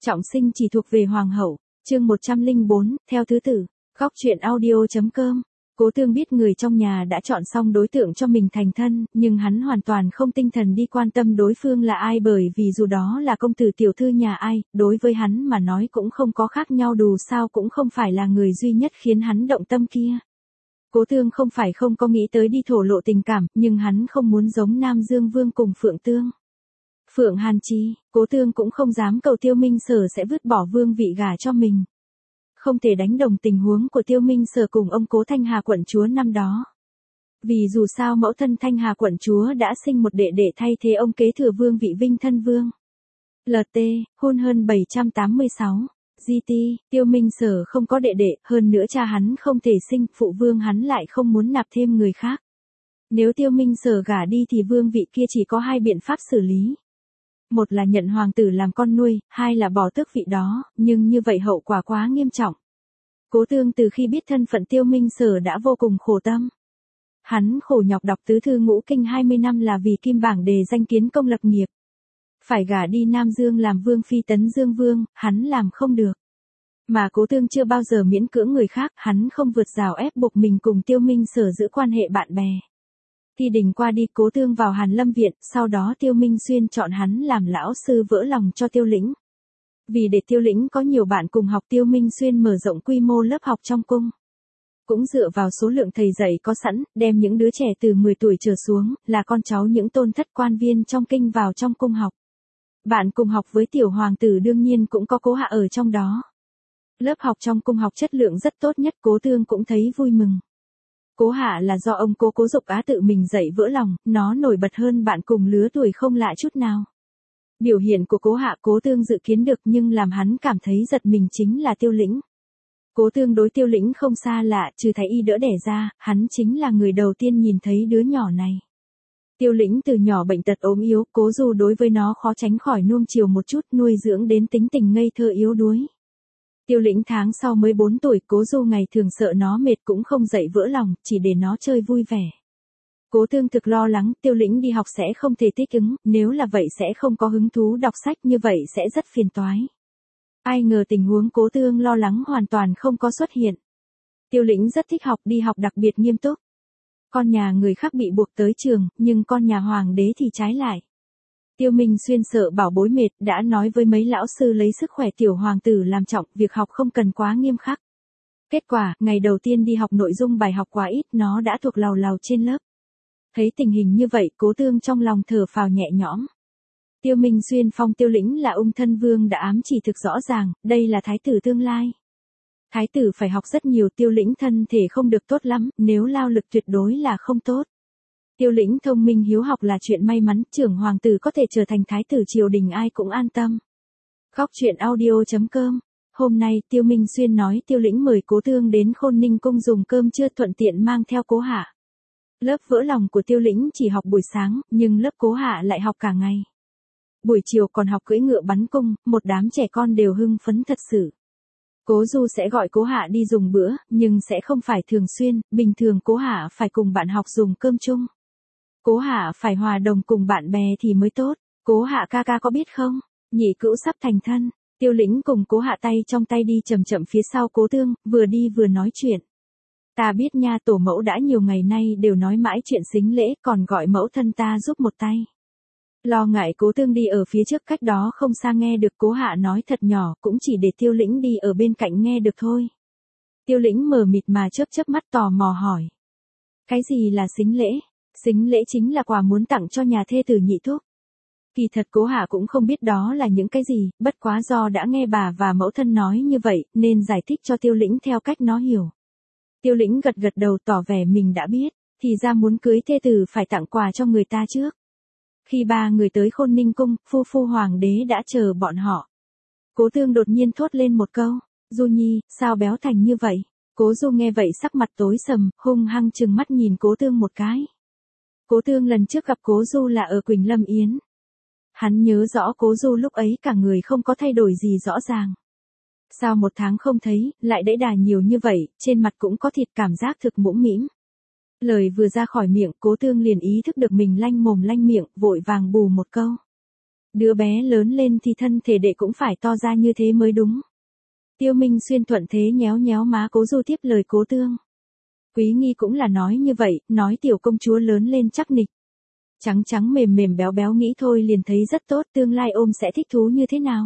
Trọng sinh chỉ thuộc về hoàng hậu, chương 104, theo thứ tự. Góc truyện audio.com. Cố Tương biết người trong nhà đã chọn xong đối tượng cho mình thành thân, nhưng hắn hoàn toàn không tinh thần đi quan tâm đối phương là ai, bởi vì dù đó là công tử tiểu thư nhà ai, đối với hắn mà nói cũng không có khác nhau, dù sao cũng không phải là người duy nhất khiến hắn động tâm kia. Cố Tương không phải không có nghĩ tới đi thổ lộ tình cảm, nhưng hắn không muốn giống Nam Dương Vương cùng Phượng Hàn Chi. Cố Tương cũng không dám cầu Tiêu Minh Sở sẽ vứt bỏ vương vị gả cho mình. Không thể đánh đồng tình huống của Tiêu Minh Sở cùng ông Cố Thanh Hà quận chúa năm đó. Vì dù sao mẫu thân Thanh Hà quận chúa đã sinh một đệ đệ thay thế ông kế thừa vương vị Vinh Thân Vương. LT, hôn hơn 786. GT, Tiêu Minh Sở không có đệ đệ, hơn nữa cha hắn không thể sinh, phụ vương hắn lại không muốn nạp thêm người khác. Nếu Tiêu Minh Sở gả đi thì vương vị kia chỉ có hai biện pháp xử lý. Một là nhận hoàng tử làm con nuôi, hai là bỏ tước vị đó, nhưng như vậy hậu quả quá nghiêm trọng. Cố Tương từ khi biết thân phận Tiêu Minh Sở đã vô cùng khổ tâm. Hắn khổ nhọc đọc tứ thư ngũ kinh 20 năm là vì kim bảng đề danh kiến công lập nghiệp. Phải gả đi Nam Dương làm vương phi Tấn Dương Vương, hắn làm không được. Mà Cố Tương chưa bao giờ miễn cưỡng người khác, hắn không vượt rào ép buộc mình cùng Tiêu Minh Sở giữ quan hệ bạn bè. Thi đình qua đi, Cố Tương vào Hàn Lâm Viện, sau đó Tiêu Minh Xuyên chọn hắn làm lão sư vỡ lòng cho Tiêu Lĩnh. Vì để Tiêu Lĩnh có nhiều bạn cùng học, Tiêu Minh Xuyên mở rộng quy mô lớp học trong cung. Cũng dựa vào số lượng thầy dạy có sẵn, đem những đứa trẻ từ 10 tuổi trở xuống, là con cháu những tôn thất quan viên trong kinh vào trong cung học. Bạn cùng học với tiểu hoàng tử đương nhiên cũng có Cố Hạ ở trong đó. Lớp học trong cung học chất lượng rất tốt nhất, Cố Tương cũng thấy vui mừng. Cố Hạ là do ông Cố Dục Á tự mình dạy vỡ lòng, nó nổi bật hơn bạn cùng lứa tuổi không lạ chút nào. Biểu hiện của Cố Hạ Cố Tương dự kiến được, nhưng làm hắn cảm thấy giật mình chính là Tiêu Lĩnh. Cố Tương đối Tiêu Lĩnh không xa lạ, trừ Thái Y đỡ đẻ ra, hắn chính là người đầu tiên nhìn thấy đứa nhỏ này. Tiêu Lĩnh từ nhỏ bệnh tật ốm yếu, Cố Du đối với nó khó tránh khỏi nuông chiều một chút, nuôi dưỡng đến tính tình ngây thơ yếu đuối. Tiêu Lĩnh tháng sau mới 4 tuổi, Cố Du ngày thường sợ nó mệt cũng không dạy vỡ lòng, chỉ để nó chơi vui vẻ. Cố Tương thực lo lắng, Tiêu Lĩnh đi học sẽ không thể thích ứng, nếu là vậy sẽ không có hứng thú đọc sách, như vậy sẽ rất phiền toái. Ai ngờ tình huống Cố Tương lo lắng hoàn toàn không có xuất hiện. Tiêu Lĩnh rất thích học, đi học đặc biệt nghiêm túc. Con nhà người khác bị buộc tới trường, nhưng con nhà hoàng đế thì trái lại. Tiêu Minh Xuyên sợ bảo bối mệt, đã nói với mấy lão sư lấy sức khỏe tiểu hoàng tử làm trọng, việc học không cần quá nghiêm khắc. Kết quả, ngày đầu tiên đi học nội dung bài học quá ít, nó đã thuộc làu làu trên lớp. Thấy tình hình như vậy, Cố Tương trong lòng thở phào nhẹ nhõm. Tiêu Minh Xuyên phong Tiêu Lĩnh là ung thân vương đã ám chỉ thực rõ ràng, đây là thái tử tương lai. Thái tử phải học rất nhiều, Tiêu Lĩnh thân thể không được tốt lắm, nếu lao lực tuyệt đối là không tốt. Tiêu Lĩnh thông minh hiếu học là chuyện may mắn, trưởng hoàng tử có thể trở thành thái tử triều đình ai cũng an tâm. Góc truyện audio.com. Hôm nay Tiêu Minh Xuyên nói Tiêu Lĩnh mời Cố Tương đến Khôn Ninh cung dùng cơm trưa, thuận tiện mang theo Cố Hạ. Lớp vỡ lòng của Tiêu Lĩnh chỉ học buổi sáng, nhưng lớp Cố Hạ lại học cả ngày. Buổi chiều còn học cưỡi ngựa bắn cung, một đám trẻ con đều hưng phấn thật sự. Cố Du sẽ gọi Cố Hạ đi dùng bữa, nhưng sẽ không phải thường xuyên, bình thường Cố Hạ phải cùng bạn học dùng cơm chung. Cố Hạ phải hòa đồng cùng bạn bè thì mới tốt. Cố Hạ ca ca có biết không? Nhị cữu sắp thành thân. Tiêu Lĩnh cùng Cố Hạ tay trong tay đi chậm chậm phía sau Cố Tương, vừa đi vừa nói chuyện. Ta biết nha, tổ mẫu đã nhiều ngày nay đều nói mãi chuyện sính lễ, còn gọi mẫu thân ta giúp một tay. Lo ngại Cố Tương đi ở phía trước cách đó không xa nghe được, Cố Hạ nói thật nhỏ, cũng chỉ để Tiêu Lĩnh đi ở bên cạnh nghe được thôi. Tiêu Lĩnh mờ mịt mà chớp mắt tò mò hỏi. Cái gì là sính lễ? Sính lễ chính là quà muốn tặng cho nhà thê tử nhị thúc. Kỳ thật Cố Hạ cũng không biết đó là những cái gì, bất quá do đã nghe bà và mẫu thân nói như vậy, nên giải thích cho Tiêu Lĩnh theo cách nó hiểu. Tiêu Lĩnh gật gật đầu tỏ vẻ mình đã biết, thì ra muốn cưới thê tử phải tặng quà cho người ta trước. Khi ba người tới Khôn Ninh cung, phu hoàng đế đã chờ bọn họ. Cố Tương đột nhiên thốt lên một câu, Du Nhi, sao béo thành như vậy? Cố Du nghe vậy sắc mặt tối sầm, hung hăng trừng mắt nhìn Cố Tương một cái. Cố Tương lần trước gặp Cố Du là ở Quỳnh Lâm Yến. Hắn nhớ rõ Cố Du lúc ấy cả người không có thay đổi gì rõ ràng. Sao một tháng không thấy, lại đẫy đà nhiều như vậy, trên mặt cũng có thịt, cảm giác thực mũm mĩm. Lời vừa ra khỏi miệng, Cố Tương liền ý thức được mình lanh mồm lanh miệng, vội vàng bù một câu. Đứa bé lớn lên thì thân thể đệ cũng phải to ra như thế mới đúng. Tiêu Minh Xuyên thuận thế nhéo nhéo má Cố Du tiếp lời Cố Tương. Quý Nghi cũng là nói như vậy, nói tiểu công chúa lớn lên chắc nịch. Trắng trắng mềm mềm béo béo nghĩ thôi liền thấy rất tốt, tương lai ôm sẽ thích thú như thế nào.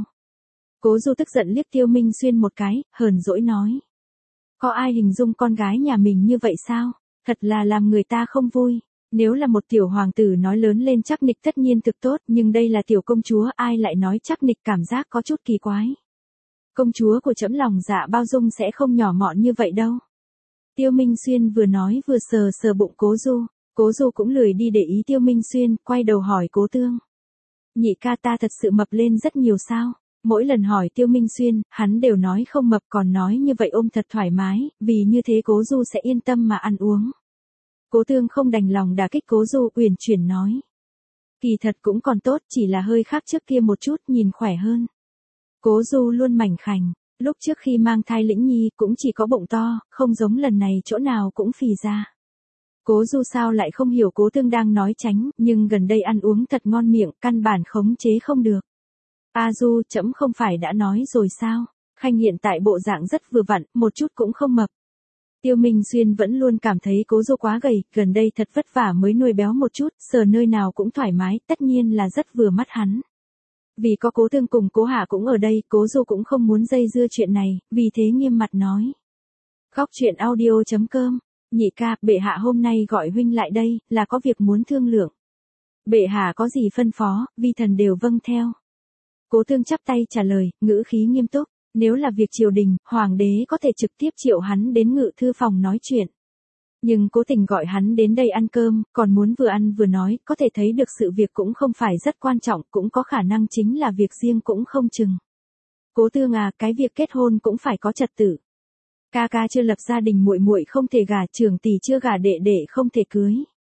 Cố Du tức giận liếc Tiêu Minh Xuyên một cái, hờn dỗi nói. Có ai hình dung con gái nhà mình như vậy sao? Thật là làm người ta không vui. Nếu là một tiểu hoàng tử nói lớn lên chắc nịch tất nhiên thực tốt, nhưng đây là tiểu công chúa, ai lại nói chắc nịch, cảm giác có chút kỳ quái. Công chúa của trẫm lòng dạ bao dung sẽ không nhỏ mọn như vậy đâu. Tiêu Minh Xuyên vừa nói vừa sờ sờ bụng Cố Du. Cố Du cũng lười đi để ý Tiêu Minh Xuyên, quay đầu hỏi Cố Tương. Nhị ca ta thật sự mập lên rất nhiều sao? Mỗi lần hỏi Tiêu Minh Xuyên, hắn đều nói không mập, còn nói như vậy ôm thật thoải mái, vì như thế Cố Du sẽ yên tâm mà ăn uống. Cố Tương không đành lòng đả kích Cố Du, uyển chuyển nói. Kỳ thật cũng còn tốt, chỉ là hơi khác trước kia một chút, nhìn khỏe hơn. Cố Du luôn mảnh khảnh, lúc trước khi mang thai Lĩnh Nhi cũng chỉ có bụng to, không giống lần này chỗ nào cũng phì ra. Cố Du sao lại không hiểu Cố Tương đang nói tránh, nhưng gần đây ăn uống thật ngon miệng, căn bản khống chế không được. A Du, trẫm không phải đã nói rồi sao? Khanh hiện tại bộ dạng rất vừa vặn, một chút cũng không mập. Tiêu Minh Xuyên vẫn luôn cảm thấy Cố Du quá gầy, gần đây thật vất vả mới nuôi béo một chút, sờ nơi nào cũng thoải mái, tất nhiên là rất vừa mắt hắn. Vì có Cố Tương cùng Cố Hạ cũng ở đây, Cố Du cũng không muốn dây dưa chuyện này, vì thế nghiêm mặt nói. Khóc chuyện audio.com, nhị ca, bệ hạ hôm nay gọi huynh lại đây, là có việc muốn thương lượng. Bệ hạ có gì phân phó, vi thần đều vâng theo. Cố Tương chắp tay trả lời, ngữ khí nghiêm túc. Nếu là việc triều đình, hoàng đế có thể trực tiếp triệu hắn đến ngự thư phòng nói chuyện. Nhưng cố tình gọi hắn đến đây ăn cơm, còn muốn vừa ăn vừa nói, có thể thấy được sự việc cũng không phải rất quan trọng, cũng có khả năng chính là việc riêng cũng không chừng. Cố Tương à, cái việc kết hôn cũng phải có trật tự. Ca ca chưa lập gia đình, muội muội không thể gả, trưởng tỷ chưa gả, đệ đệ không thể cưới.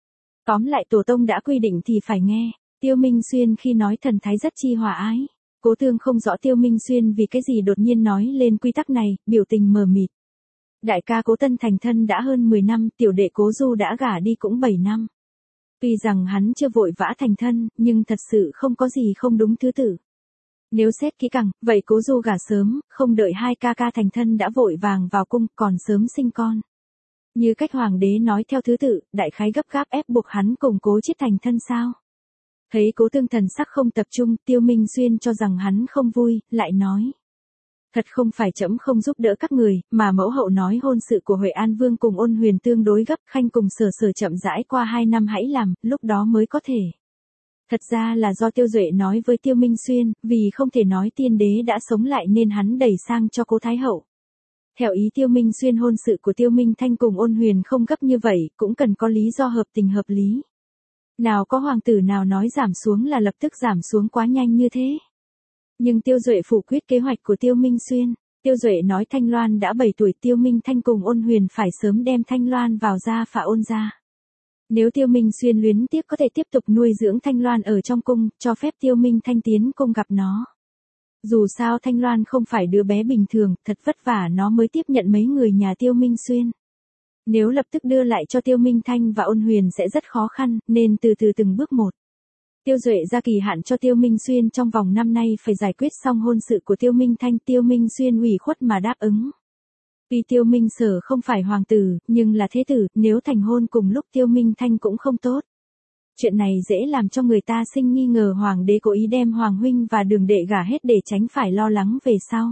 Tóm lại tổ tông đã quy định thì phải nghe. Tiêu Minh Xuyên khi nói thần thái rất chi hòa ái. Cố Tương không rõ Tiêu Minh Xuyên vì cái gì đột nhiên nói lên quy tắc này, biểu tình mờ mịt. Đại ca Cố Tân thành thân đã hơn 10 năm, tiểu đệ Cố Du đã gả đi cũng 7 năm. Tuy rằng hắn chưa vội vã thành thân, nhưng thật sự không có gì không đúng thứ tự. Nếu xét kỹ càng, vậy Cố Du gả sớm, không đợi hai ca ca thành thân đã vội vàng vào cung, còn sớm sinh con. Như cách hoàng đế nói theo thứ tự, đại khái gấp gáp ép buộc hắn cùng Cố Chiết thành thân sao? Thấy Cố Tương thần sắc không tập trung, Tiêu Minh Xuyên cho rằng hắn không vui, lại nói. Thật không phải trẫm không giúp đỡ các người, mà mẫu hậu nói hôn sự của Huệ An Vương cùng Ôn Huyền tương đối gấp, Khanh cùng Sở Sở chậm rãi qua 2 năm hãy làm, lúc đó mới có thể. Thật ra là do Tiêu Duệ nói với Tiêu Minh Xuyên, vì không thể nói tiên đế đã sống lại nên hắn đẩy sang cho Cố Thái Hậu. Theo ý Tiêu Minh Xuyên, hôn sự của Tiêu Minh Thanh cùng Ôn Huyền không gấp như vậy, cũng cần có lý do hợp tình hợp lý. Nào có hoàng tử nào nói giảm xuống là lập tức giảm xuống quá nhanh như thế. Nhưng Tiêu Duệ phủ quyết kế hoạch của Tiêu Minh Xuyên. Tiêu Duệ nói Thanh Loan đã 7 tuổi, Tiêu Minh Thanh cùng Ôn Huyền phải sớm đem Thanh Loan vào gia phả ôn gia. Nếu Tiêu Minh Xuyên luyến tiếc có thể tiếp tục nuôi dưỡng Thanh Loan ở trong cung, cho phép Tiêu Minh Thanh tiến cung gặp nó. Dù sao Thanh Loan không phải đứa bé bình thường, thật vất vả nó mới tiếp nhận mấy người nhà Tiêu Minh Xuyên. Nếu lập tức đưa lại cho Tiêu Minh Thanh và Ôn Huyền sẽ rất khó khăn, nên từ từ từng bước một. Tiêu Duệ ra kỳ hạn cho Tiêu Minh Xuyên trong vòng năm nay phải giải quyết xong hôn sự của Tiêu Minh Thanh. Tiêu Minh Xuyên ủy khuất mà đáp ứng. Tuy Tiêu Minh Sở không phải hoàng tử, nhưng là thế tử, nếu thành hôn cùng lúc Tiêu Minh Thanh cũng không tốt. Chuyện này dễ làm cho người ta sinh nghi ngờ hoàng đế cố ý đem hoàng huynh và đường đệ gả hết để tránh phải lo lắng về sau.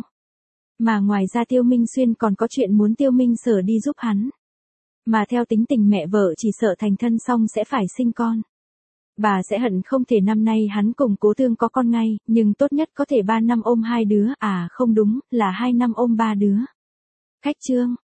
Mà ngoài ra Tiêu Minh Xuyên còn có chuyện muốn Tiêu Minh Sở đi giúp hắn. Mà theo tính tình mẹ vợ chỉ sợ thành thân xong sẽ phải sinh con. Bà sẽ hận không thể năm nay hắn cùng Cố Tương có con ngay, nhưng tốt nhất có thể 3 năm ôm 2 đứa, à không đúng, là 2 năm ôm 3 đứa. Khách chương,